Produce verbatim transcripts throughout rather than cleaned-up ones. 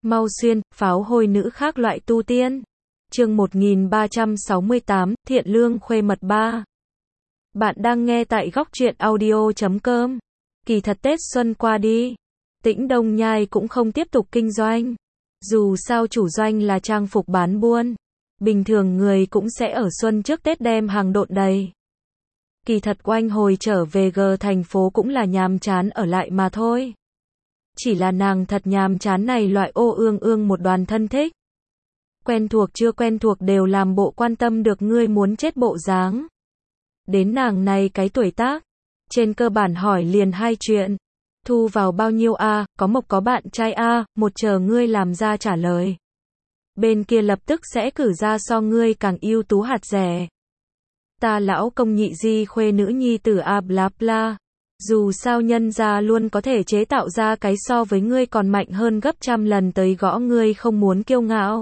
Mau xuyên, pháo hôi nữ khác loại tu tiên. Chương một nghìn ba trăm sáu mươi tám, Thiện Lương Khuê Mật ba. Bạn đang nghe tại góc truyện audio chấm com. Kỳ thật Tết Xuân qua đi, Tĩnh Đông Nhai cũng không tiếp tục kinh doanh. Dù sao chủ doanh là trang phục bán buôn, bình thường người cũng sẽ ở xuân trước Tết đem hàng độn đầy. Kỳ thật Oanh hồi trở về G thành phố cũng là nhàm chán ở lại mà thôi. Chỉ là nàng thật nhàm chán này loại ô ương ương một đoàn thân thích. Quen thuộc chưa quen thuộc đều làm bộ quan tâm được ngươi muốn chết bộ dáng. Đến nàng này cái tuổi tác, trên cơ bản hỏi liền hai chuyện. Thu vào bao nhiêu a, có mộc có bạn trai a, một chờ ngươi làm ra trả lời. Bên kia lập tức sẽ cử ra so ngươi càng ưu tú hạt rẻ. Ta lão công nhị di khuê nữ nhi tử a bla bla. Dù sao nhân gia luôn có thể chế tạo ra cái so với ngươi còn mạnh hơn gấp trăm lần tới gõ ngươi không muốn kiêu ngạo.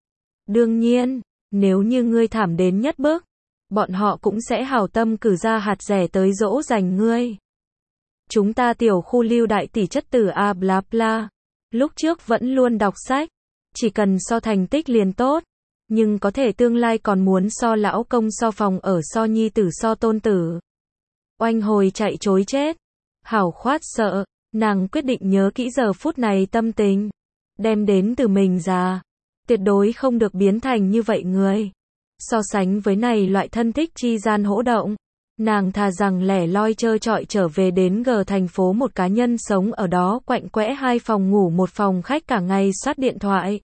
Đương nhiên, nếu như ngươi thảm đến nhất bước, bọn họ cũng sẽ hảo tâm cử ra hạt rẻ tới dỗ dành ngươi. Chúng ta tiểu khu lưu đại tỷ chất tử a bla bla. Lúc trước vẫn luôn đọc sách, chỉ cần so thành tích liền tốt, nhưng có thể tương lai còn muốn so lão công so phòng ở so nhi tử so tôn tử. Oanh hồi chạy chối chết, hảo khoát sợ, nàng quyết định nhớ kỹ giờ phút này tâm tình, đem đến từ mình ra, tuyệt đối không được biến thành như vậy người. So sánh với này loại thân thích chi gian hỗ động, nàng thà rằng lẻ loi trơ trọi trở về đến G thành phố một cá nhân sống ở đó quạnh quẽ hai phòng ngủ một phòng khách cả ngày soát điện thoại.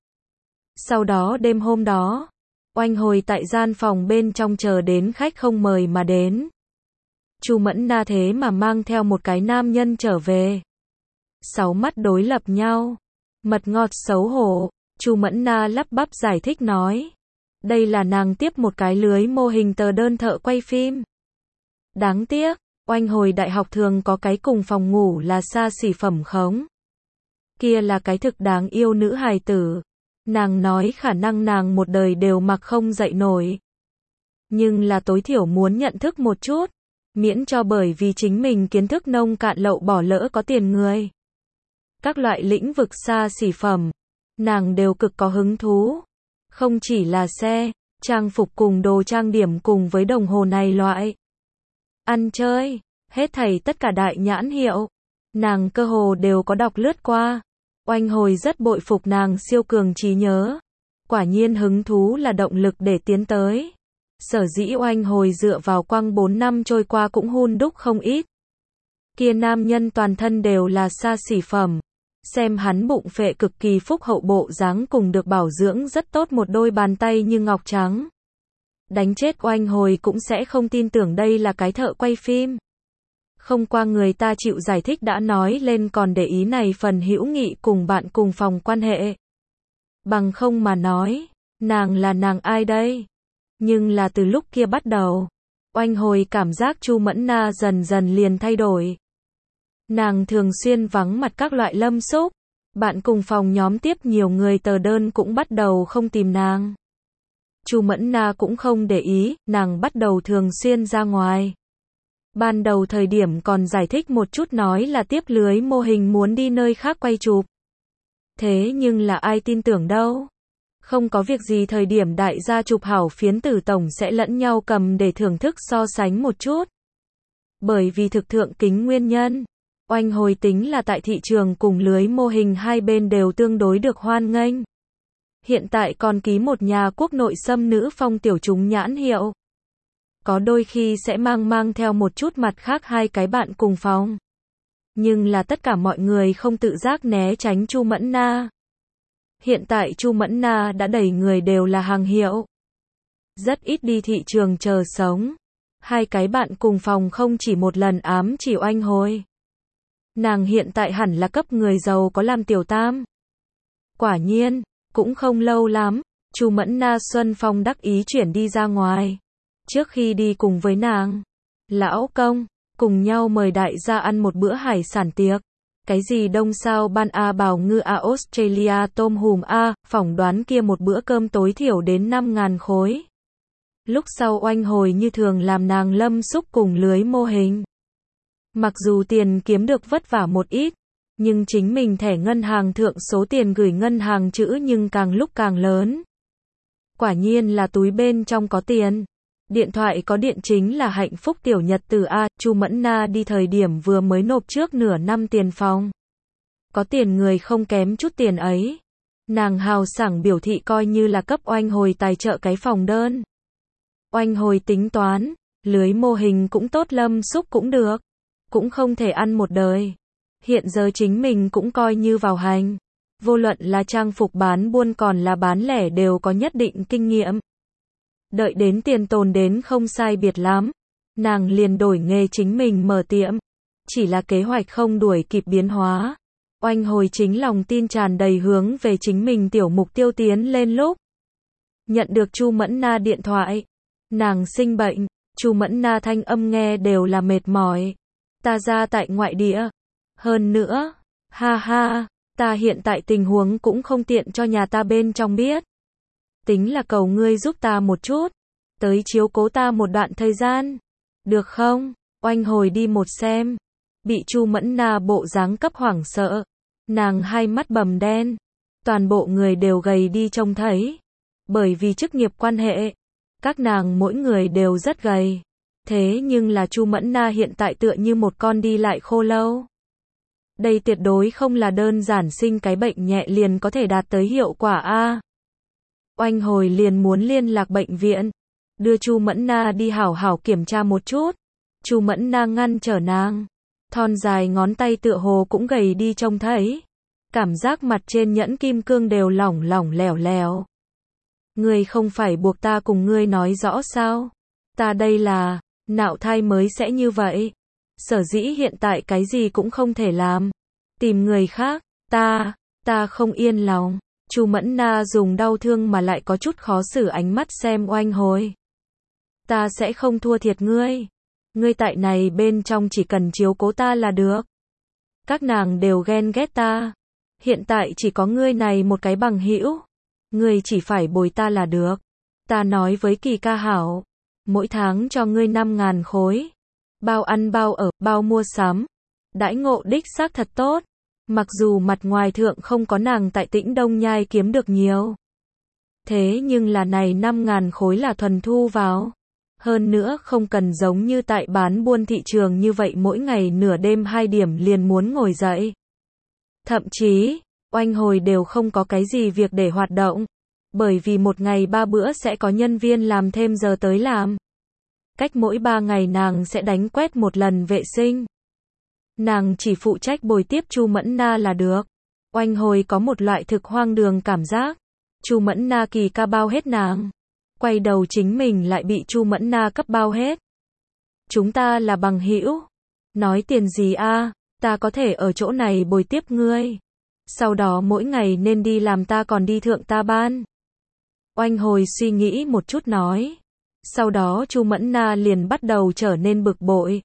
Sau đó đêm hôm đó, Oanh hồi tại gian phòng bên trong chờ đến khách không mời mà đến. Chu Mẫn Na thế mà mang theo một cái nam nhân trở về. Sáu mắt đối lập nhau, mật ngọt xấu hổ, Chu Mẫn Na lắp bắp giải thích nói. Đây là nàng tiếp một cái lưới mô hình tờ đơn thợ quay phim. Đáng tiếc, Oanh hồi đại học thường có cái cùng phòng ngủ là xa xỉ phẩm khống. Kia là cái thực đáng yêu nữ hài tử. Nàng nói khả năng nàng một đời đều mặc không dậy nổi. Nhưng là tối thiểu muốn nhận thức một chút. Miễn cho bởi vì chính mình kiến thức nông cạn lậu bỏ lỡ có tiền người. Các loại lĩnh vực xa xỉ phẩm, nàng đều cực có hứng thú. Không chỉ là xe, trang phục cùng đồ trang điểm cùng với đồng hồ này loại. Ăn chơi, hết thảy tất cả đại nhãn hiệu. Nàng cơ hồ đều có đọc lướt qua. Oanh hồi rất bội phục nàng siêu cường trí nhớ. Quả nhiên hứng thú là động lực để tiến tới. Sở dĩ Oanh hồi dựa vào quăng bốn năm trôi qua cũng hun đúc không ít. Kia nam nhân toàn thân đều là xa xỉ phẩm. Xem hắn bụng phệ cực kỳ phúc hậu bộ dáng cùng được bảo dưỡng rất tốt một đôi bàn tay như ngọc trắng. Đánh chết Oanh hồi cũng sẽ không tin tưởng đây là cái thợ quay phim. Không qua người ta chịu giải thích đã nói lên còn để ý này phần hữu nghị cùng bạn cùng phòng quan hệ. Bằng không mà nói, nàng là nàng ai đây? Nhưng là từ lúc kia bắt đầu, Oanh hồi cảm giác Chu Mẫn Na dần dần liền thay đổi. Nàng thường xuyên vắng mặt các loại lâm xúc, bạn cùng phòng nhóm tiếp nhiều người tờ đơn cũng bắt đầu không tìm nàng. Chu Mẫn Na cũng không để ý, nàng bắt đầu thường xuyên ra ngoài. Ban đầu thời điểm còn giải thích một chút nói là tiếp lưới mô hình muốn đi nơi khác quay chụp. Thế nhưng là ai tin tưởng đâu. Không có việc gì thời điểm đại gia chụp hảo phiến tử tổng sẽ lẫn nhau cầm để thưởng thức so sánh một chút. Bởi vì thực thượng kính nguyên nhân, Oanh hồi tính là tại thị trường cùng lưới mô hình hai bên đều tương đối được hoan nghênh. Hiện tại còn ký một nhà quốc nội xâm nữ phong tiểu chúng nhãn hiệu. Có đôi khi sẽ mang mang theo một chút mặt khác hai cái bạn cùng phòng. Nhưng là tất cả mọi người không tự giác né tránh Chu Mẫn Na. Hiện tại Chu Mẫn Na đã đẩy người đều là hàng hiệu. Rất ít đi thị trường chờ sống. Hai cái bạn cùng phòng không chỉ một lần ám chỉ Oanh hồi. Nàng hiện tại hẳn là cấp người giàu có làm tiểu tam. Quả nhiên, cũng không lâu lắm, Chu Mẫn Na Xuân Phong đắc ý chuyển đi ra ngoài. Trước khi đi cùng với nàng, lão công, cùng nhau mời đại gia ăn một bữa hải sản tiệc. Cái gì đông sao ban a bào ngư a Australia tôm hùm a, phỏng đoán kia một bữa cơm tối thiểu đến năm ngàn khối. Lúc sau Oanh hồi như thường làm nàng lâm xúc cùng lưới mô hình. Mặc dù tiền kiếm được vất vả một ít, Nhưng chính mình thẻ ngân hàng thượng số tiền gửi ngân hàng chữ nhưng càng lúc càng lớn. Quả nhiên là túi bên trong có tiền. Điện thoại có điện chính là hạnh phúc tiểu nhật tử a. Chu Mẫn Na đi thời điểm vừa mới nộp trước nửa năm tiền phòng. Có tiền người không kém chút tiền ấy. Nàng hào sảng biểu thị coi như là cấp Oanh Hồi tài trợ cái phòng đơn. Oanh Hồi tính toán, lưới mô hình cũng tốt Lâm Xúc cũng được. Cũng không thể ăn một đời. Hiện giờ chính mình cũng coi như vào hành. Vô luận là trang phục bán buôn còn là bán lẻ đều có nhất định kinh nghiệm. Đợi đến tiền tồn đến không sai biệt lắm. Nàng liền đổi nghề chính mình mở tiệm. Chỉ là kế hoạch không đuổi kịp biến hóa. Oanh Hồi chính lòng tin tràn đầy hướng về chính mình tiểu mục tiêu tiến lên lúc. Nhận được Chu Mẫn Na điện thoại. Nàng sinh bệnh. Chu Mẫn Na thanh âm nghe đều là mệt mỏi. Ta ra tại ngoại địa. Hơn nữa, ha ha, ta hiện tại tình huống cũng không tiện cho nhà ta bên trong biết. Tính là cầu ngươi giúp ta một chút. Tới chiếu cố ta một đoạn thời gian. Được không? Oanh Hồi đi một xem. Bị Chu Mẫn Na bộ dáng cấp hoảng sợ. Nàng hai mắt bầm đen. Toàn bộ người đều gầy đi trông thấy. Bởi vì chức nghiệp quan hệ. Các nàng mỗi người đều rất gầy. Thế nhưng là Chu Mẫn Na hiện tại tựa như một con đi lại khô lâu. Đây tuyệt đối không là đơn giản sinh cái bệnh nhẹ liền có thể đạt tới hiệu quả a. Oanh Hồi liền muốn liên lạc bệnh viện, đưa Chu Mẫn Na đi hảo hảo kiểm tra một chút. Chu Mẫn Na ngăn trở nàng, thon dài ngón tay tựa hồ cũng gầy đi trông thấy. Cảm giác mặt trên nhẫn kim cương đều lỏng lỏng lẻo lẻo. Ngươi không phải buộc ta cùng ngươi nói rõ sao? Ta đây là, nạo thai mới sẽ như vậy. Sở dĩ hiện tại cái gì cũng không thể làm. Tìm người khác, ta, ta không yên lòng. Chu Mẫn Na dùng đau thương mà lại có chút khó xử ánh mắt xem Oanh Hồi. Ta sẽ không thua thiệt ngươi. Ngươi tại này bên trong chỉ cần chiếu cố ta là được. Các nàng đều ghen ghét ta. Hiện tại chỉ có ngươi này một cái bằng hữu. Ngươi chỉ phải bồi ta là được. Ta nói với Kỳ ca hảo. Mỗi tháng cho ngươi năm ngàn khối. Bao ăn bao ở, bao mua sắm. Đãi ngộ đích xác thật tốt. Mặc dù mặt ngoài thượng không có nàng tại Tĩnh Đông Nhai kiếm được nhiều. Thế nhưng là này năm ngàn khối là thuần thu vào. Hơn nữa không cần giống như tại bán buôn thị trường như vậy mỗi ngày nửa đêm hai điểm liền muốn ngồi dậy. Thậm chí, Oanh Hồi đều không có cái gì việc để hoạt động. Bởi vì một ngày ba bữa sẽ có nhân viên làm thêm giờ tới làm. Cách mỗi ba ngày nàng sẽ đánh quét một lần vệ sinh. Nàng chỉ phụ trách bồi tiếp Chu Mẫn Na là được. Oanh Hồi có một loại thực hoang đường cảm giác. Chu Mẫn Na Kỳ ca bao hết nàng. Quay đầu chính mình lại bị Chu Mẫn Na cấp bao hết. Chúng ta là bằng hữu. Nói tiền gì a? Ta có thể ở chỗ này bồi tiếp ngươi. Sau đó mỗi ngày nên đi làm ta còn đi thượng ta ban. Oanh Hồi suy nghĩ một chút nói. Sau đó Chu Mẫn Na liền bắt đầu trở nên bực bội.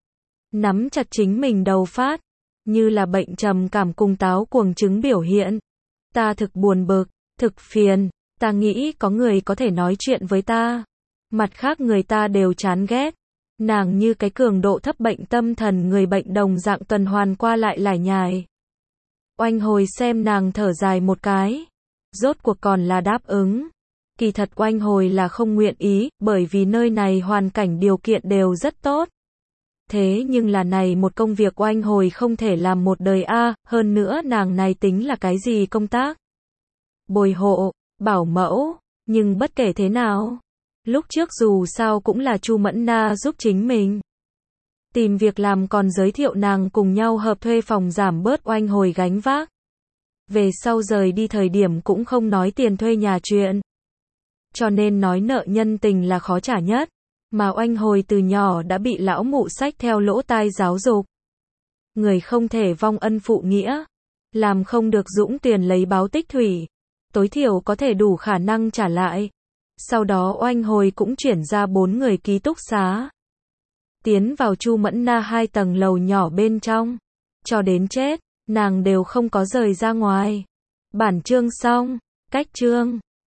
Nắm chặt chính mình đầu phát. Như là bệnh trầm cảm cùng táo cuồng chứng biểu hiện. Ta thực buồn bực, thực phiền. Ta nghĩ có người có thể nói chuyện với ta. Mặt khác người ta đều chán ghét. Nàng như cái cường độ thấp bệnh tâm thần người bệnh đồng dạng tuần hoàn qua lại lải nhải. Oanh Hồi xem nàng thở dài một cái. Rốt cuộc còn là đáp ứng. Kỳ thật Oanh Hồi là không nguyện ý, bởi vì nơi này hoàn cảnh điều kiện đều rất tốt. Thế nhưng là này một công việc Oanh Hồi không thể làm một đời a, hơn nữa nàng này tính là cái gì công tác? Bồi hộ, bảo mẫu, nhưng bất kể thế nào, lúc trước dù sao cũng là Chu Mẫn Na giúp chính mình. Tìm việc làm còn giới thiệu nàng cùng nhau hợp thuê phòng giảm bớt Oanh Hồi gánh vác. Về sau rời đi thời điểm cũng không nói tiền thuê nhà chuyện. Cho nên nói nợ nhân tình là khó trả nhất. Mà Oanh Hồi từ nhỏ đã bị lão mụ sách theo lỗ tai giáo dục. Người không thể vong ân phụ nghĩa. Làm không được dũng tiền lấy báo tích thủy. Tối thiểu có thể đủ khả năng trả lại. Sau đó Oanh Hồi cũng chuyển ra bốn người ký túc xá. Tiến vào Chu Mẫn Na hai tầng lầu nhỏ bên trong. Cho đến chết, nàng đều không có rời ra ngoài. Bản chương xong, cách chương.